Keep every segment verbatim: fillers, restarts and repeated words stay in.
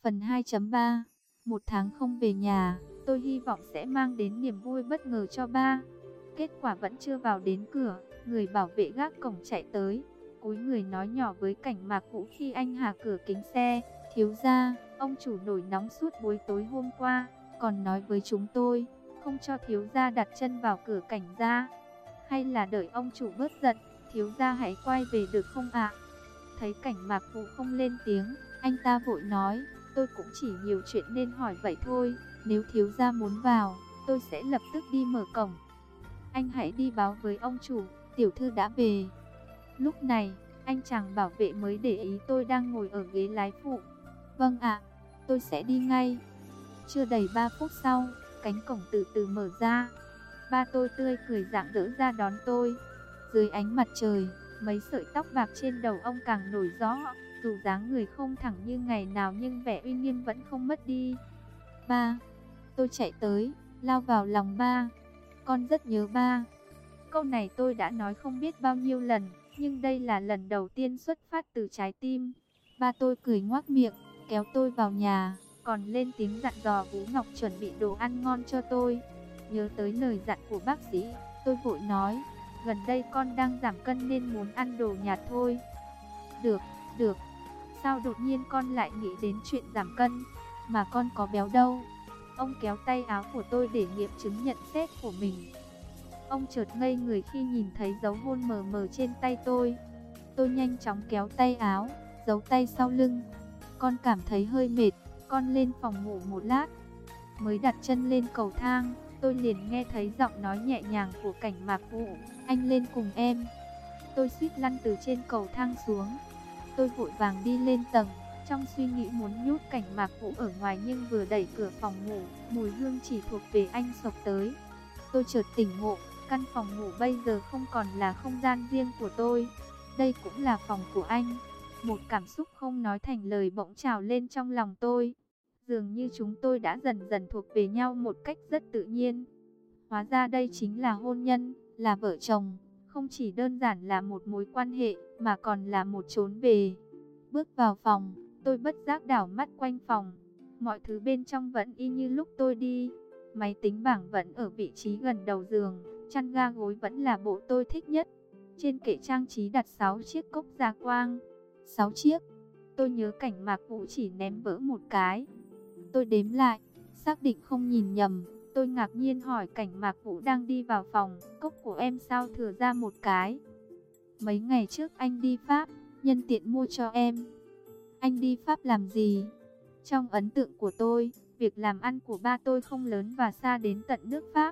Phần hai chấm ba. Một tháng không về nhà, tôi hy vọng sẽ mang đến niềm vui bất ngờ cho ba. Kết quả vẫn chưa vào đến cửa, người bảo vệ gác cổng chạy tới, cúi người nói nhỏ với Cảnh Mạc Vũ khi anh hạ cửa kính xe: "Thiếu gia, ông chủ nổi nóng suốt buổi tối hôm qua, còn nói với chúng tôi không cho thiếu gia đặt chân vào cửa Cảnh gia. Hay là đợi ông chủ bớt giận, thiếu gia hãy quay về được không ạ?" Thấy Cảnh Mạc Vũ không lên tiếng, anh ta vội nói: "Tôi cũng chỉ nhiều chuyện nên hỏi vậy thôi, nếu thiếu gia muốn vào, tôi sẽ lập tức đi mở cổng. Anh hãy đi báo với ông chủ, tiểu thư đã về." Lúc này, anh chàng bảo vệ mới để ý tôi đang ngồi ở ghế lái phụ. "Vâng ạ, tôi sẽ đi ngay." Chưa đầy ba phút sau, cánh cổng từ từ mở ra. Ba tôi tươi cười rạng rỡ ra đón tôi. Dưới ánh mặt trời, mấy sợi tóc bạc trên đầu ông càng nổi rõ. Dù dáng người không thẳng như ngày nào nhưng vẻ uy nghiêm vẫn không mất đi. "Ba." Tôi chạy tới, lao vào lòng ba. "Con rất nhớ ba." Câu này tôi đã nói không biết bao nhiêu lần, nhưng đây là lần đầu tiên xuất phát từ trái tim. Ba tôi cười ngoác miệng, kéo tôi vào nhà, còn lên tiếng dặn dò Vũ Ngọc chuẩn bị đồ ăn ngon cho tôi. Nhớ tới lời dặn của bác sĩ, tôi vội nói: "Gần đây con đang giảm cân nên muốn ăn đồ nhạt thôi." "Được, được. Sao đột nhiên con lại nghĩ đến chuyện giảm cân? Mà con có béo đâu." Ông kéo tay áo của tôi để nghiệm chứng nhận xét của mình. Ông chợt ngây người khi nhìn thấy dấu hôn mờ mờ trên tay tôi. Tôi nhanh chóng kéo tay áo, giấu tay sau lưng. "Con cảm thấy hơi mệt, con lên phòng ngủ một lát." Mới đặt chân lên cầu thang, tôi liền nghe thấy giọng nói nhẹ nhàng của Cảnh Mạc Vũ: "Anh lên cùng em." Tôi suýt lăn từ trên cầu thang xuống. Tôi vội vàng đi lên tầng, trong suy nghĩ muốn nhốt Cảnh Mạc Vũ ở ngoài, nhưng vừa đẩy cửa phòng ngủ, mùi hương chỉ thuộc về anh xộc tới. Tôi chợt tỉnh ngộ, căn phòng ngủ bây giờ không còn là không gian riêng của tôi, đây cũng là phòng của anh. Một cảm xúc không nói thành lời bỗng trào lên trong lòng tôi. Dường như chúng tôi đã dần dần thuộc về nhau một cách rất tự nhiên. Hóa ra đây chính là hôn nhân, là vợ chồng, không chỉ đơn giản là một mối quan hệ, mà còn là một chốn về. Bước vào phòng, tôi bất giác đảo mắt quanh phòng. Mọi thứ bên trong vẫn y như lúc tôi đi. Máy tính bảng vẫn ở vị trí gần đầu giường, chăn ga gối vẫn là bộ tôi thích nhất. Trên kệ trang trí đặt sáu chiếc cốc gia quang. sáu chiếc. Tôi nhớ Cảnh Mạc Vũ chỉ ném vỡ một cái. Tôi đếm lại, xác định không nhìn nhầm. Tôi ngạc nhiên hỏi Cảnh Mạc Vũ đang đi vào phòng: "Cốc của em sao thừa ra một cái?" "Mấy ngày trước anh đi Pháp, nhân tiện mua cho em." "Anh đi Pháp làm gì?" Trong ấn tượng của tôi, việc làm ăn của ba tôi không lớn và xa đến tận nước Pháp.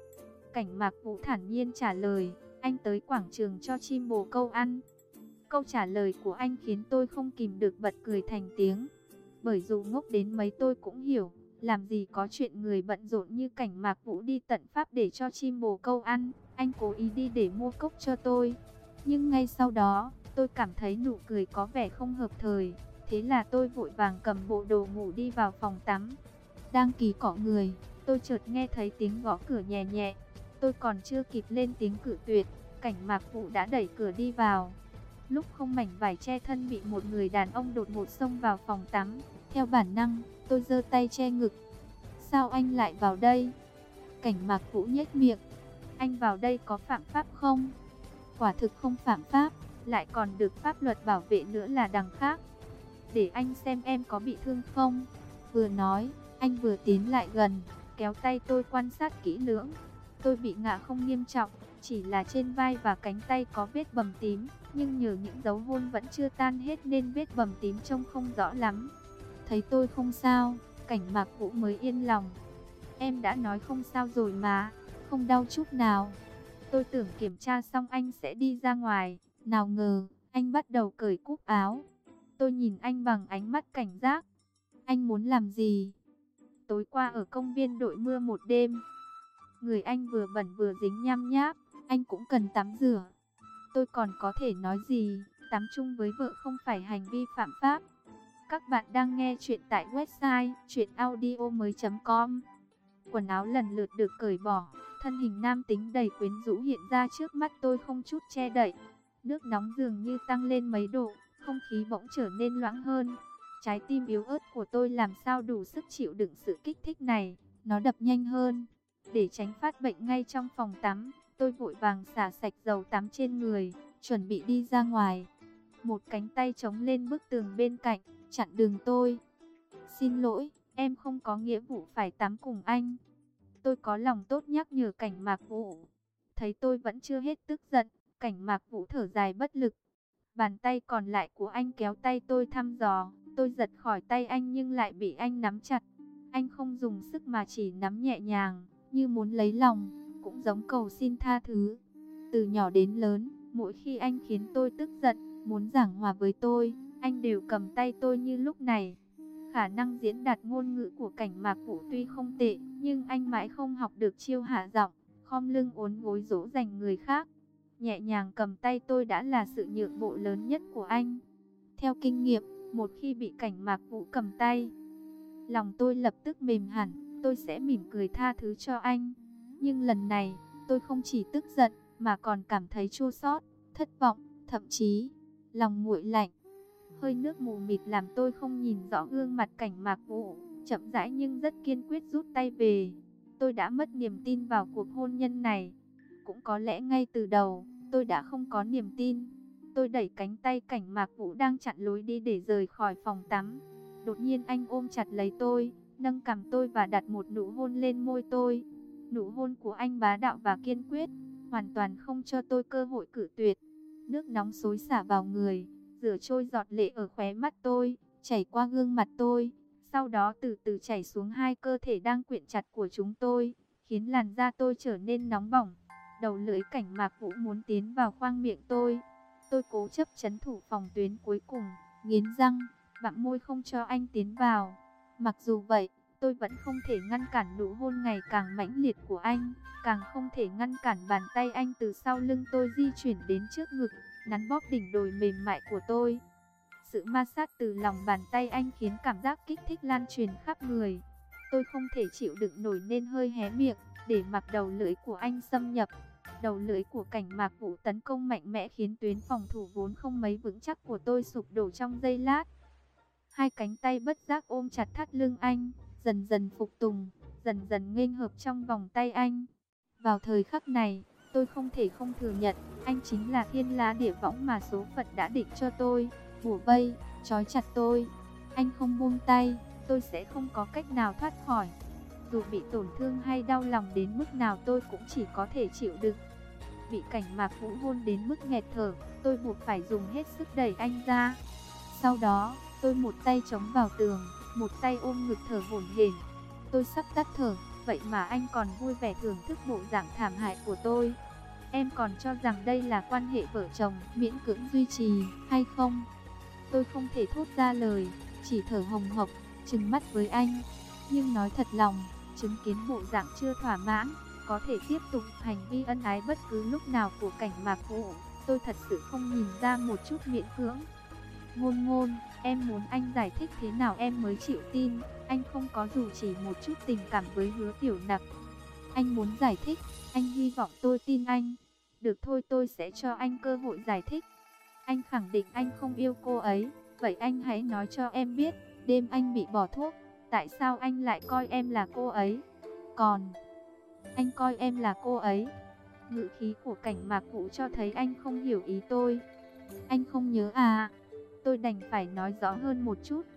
Cảnh Mạc Vũ thản nhiên trả lời: "Anh tới quảng trường cho chim bồ câu ăn." Câu trả lời của anh khiến tôi không kìm được bật cười thành tiếng. Bởi dù ngốc đến mấy tôi cũng hiểu, làm gì có chuyện người bận rộn như Cảnh Mạc Vũ đi tận Pháp để cho chim bồ câu ăn. Anh cố ý đi để mua cốc cho tôi. Nhưng ngay sau đó, tôi cảm thấy nụ cười có vẻ không hợp thời. Thế là tôi vội vàng cầm bộ đồ ngủ đi vào phòng tắm. Đang kỳ cọ người, tôi chợt nghe thấy tiếng gõ cửa nhẹ nhẹ. Tôi còn chưa kịp lên tiếng cự tuyệt, Cảnh Mạc Vũ đã đẩy cửa đi vào. Lúc không mảnh vải che thân bị một người đàn ông đột ngột xông vào phòng tắm, theo bản năng, tôi giơ tay che ngực. "Sao anh lại vào đây?" Cảnh Mạc Vũ nhếch miệng: "Anh vào đây có phạm pháp không?" "Quả thực không phạm pháp, lại còn được pháp luật bảo vệ nữa là đằng khác. Để anh xem em có bị thương không." Vừa nói, anh vừa tiến lại gần, kéo tay tôi quan sát kỹ lưỡng. Tôi bị ngã không nghiêm trọng, chỉ là trên vai và cánh tay có vết bầm tím, nhưng nhờ những dấu hôn vẫn chưa tan hết nên vết bầm tím trông không rõ lắm. Thấy tôi không sao, Cảnh Mạc Vũ mới yên lòng. "Em đã nói không sao rồi mà, không đau chút nào." Tôi tưởng kiểm tra xong anh sẽ đi ra ngoài, nào ngờ anh bắt đầu cởi cúc áo. Tôi nhìn anh bằng ánh mắt cảnh giác. "Anh muốn làm gì?" "Tối qua ở công viên đội mưa một đêm, người anh vừa bẩn vừa dính nham nháp, anh cũng cần tắm rửa." Tôi còn có thể nói gì, tắm chung với vợ không phải hành vi phạm pháp. Các bạn đang nghe chuyện tại website truyện audio mới chấm com. Quần áo lần lượt được cởi bỏ, thân hình nam tính đầy quyến rũ hiện ra trước mắt tôi không chút che đậy. Nước nóng dường như tăng lên mấy độ, không khí bỗng trở nên loãng hơn. Trái tim yếu ớt của tôi làm sao đủ sức chịu đựng sự kích thích này, nó đập nhanh hơn. Để tránh phát bệnh ngay trong phòng tắm, tôi vội vàng xả sạch dầu tắm trên người, chuẩn bị đi ra ngoài. Một cánh tay chống lên bức tường bên cạnh, chặn đường tôi. Xin lỗi, em không có nghĩa vụ phải tắm cùng anh. Tôi có lòng tốt nhắc nhở Cảnh Mạc Vũ. Thấy tôi vẫn chưa hết tức giận, Cảnh Mạc Vũ thở dài bất lực. Bàn tay còn lại của anh kéo tay tôi thăm dò. Tôi giật khỏi tay anh nhưng lại bị anh nắm chặt. Anh không dùng sức mà chỉ nắm nhẹ nhàng, như muốn lấy lòng, cũng giống cầu xin tha thứ. Từ nhỏ đến lớn, mỗi khi anh khiến tôi tức giận, muốn giảng hòa với tôi, anh đều cầm tay tôi như lúc này. Khả năng diễn đạt ngôn ngữ của Cảnh Mạc Vũ tuy không tệ, nhưng anh mãi không học được chiêu hạ giọng, khom lưng uốn gối dỗ dành người khác. Nhẹ nhàng cầm tay tôi đã là sự nhượng bộ lớn nhất của anh. Theo kinh nghiệm, một khi bị Cảnh Mạc Vũ cầm tay, lòng tôi lập tức mềm hẳn, tôi sẽ mỉm cười tha thứ cho anh. Nhưng lần này, tôi không chỉ tức giận, mà còn cảm thấy chua xót, thất vọng, thậm chí lòng nguội lạnh. Hơi nước mù mịt làm tôi không nhìn rõ gương mặt Cảnh Mạc Vũ, chậm rãi nhưng rất kiên quyết rút tay về. Tôi đã mất niềm tin vào cuộc hôn nhân này. Cũng có lẽ ngay từ đầu, tôi đã không có niềm tin. Tôi đẩy cánh tay Cảnh Mạc Vũ đang chặn lối đi để rời khỏi phòng tắm. Đột nhiên anh ôm chặt lấy tôi, nâng cằm tôi và đặt một nụ hôn lên môi tôi. Nụ hôn của anh bá đạo và kiên quyết, hoàn toàn không cho tôi cơ hội cự tuyệt. Nước nóng xối xả vào người, rửa trôi giọt lệ ở khóe mắt tôi, chảy qua gương mặt tôi, sau đó từ từ chảy xuống hai cơ thể đang quyện chặt của chúng tôi, khiến làn da tôi trở nên nóng bỏng. Đầu lưỡi Cảnh Mạc Vũ muốn tiến vào khoang miệng tôi. Tôi cố chấp trấn thủ phòng tuyến cuối cùng, nghiến răng, bặm môi không cho anh tiến vào. Mặc dù vậy, tôi vẫn không thể ngăn cản nụ hôn ngày càng mãnh liệt của anh, càng không thể ngăn cản bàn tay anh từ sau lưng tôi di chuyển đến trước ngực, nắn bóp đỉnh đồi mềm mại của tôi. Sự ma sát từ lòng bàn tay anh khiến cảm giác kích thích lan truyền khắp người. Tôi không thể chịu đựng nổi nên hơi hé miệng, để mặc đầu lưỡi của anh xâm nhập. Đầu lưỡi của Cảnh Mạc Vũ tấn công mạnh mẽ khiến tuyến phòng thủ vốn không mấy vững chắc của tôi sụp đổ trong giây lát. Hai cánh tay bất giác ôm chặt thắt lưng anh, dần dần phục tùng, dần dần nghênh hợp trong vòng tay anh. Vào thời khắc này, tôi không thể không thừa nhận, anh chính là thiên lá địa võng mà số phận đã định cho tôi, bủa vây, trói chặt tôi. Anh không buông tay, tôi sẽ không có cách nào thoát khỏi. Dù bị tổn thương hay đau lòng đến mức nào tôi cũng chỉ có thể chịu đựng. Bị Cảnh Mạc Vũ hôn đến mức nghẹt thở, tôi buộc phải dùng hết sức đẩy anh ra. Sau đó, tôi một tay chống vào tường, một tay ôm ngực thở hổn hển. Tôi sắp tắt thở, vậy mà anh còn vui vẻ thưởng thức bộ dạng thảm hại của tôi. Em còn cho rằng đây là quan hệ vợ chồng miễn cưỡng duy trì, hay không? Tôi không thể thốt ra lời, chỉ thở hồng hộc, trừng mắt với anh. Nhưng nói thật lòng, chứng kiến bộ dạng chưa thỏa mãn, có thể tiếp tục hành vi ân ái bất cứ lúc nào của Cảnh Mạc Vũ, tôi thật sự không nhìn ra một chút miễn cưỡng. Ngôn ngôn, em muốn anh giải thích thế nào em mới chịu tin, anh không có dù chỉ một chút tình cảm với Hứa Tiểu Nặc. Anh muốn giải thích, anh hy vọng tôi tin anh. Được thôi, tôi sẽ cho anh cơ hội giải thích. Anh khẳng định anh không yêu cô ấy, vậy anh hãy nói cho em biết, đêm anh bị bỏ thuốc, tại sao anh lại coi em là cô ấy? Còn anh coi em là cô ấy. Ngữ khí của Cảnh Mạc Vũ cho thấy anh không hiểu ý tôi. Anh không nhớ à? Tôi đành phải nói rõ hơn một chút.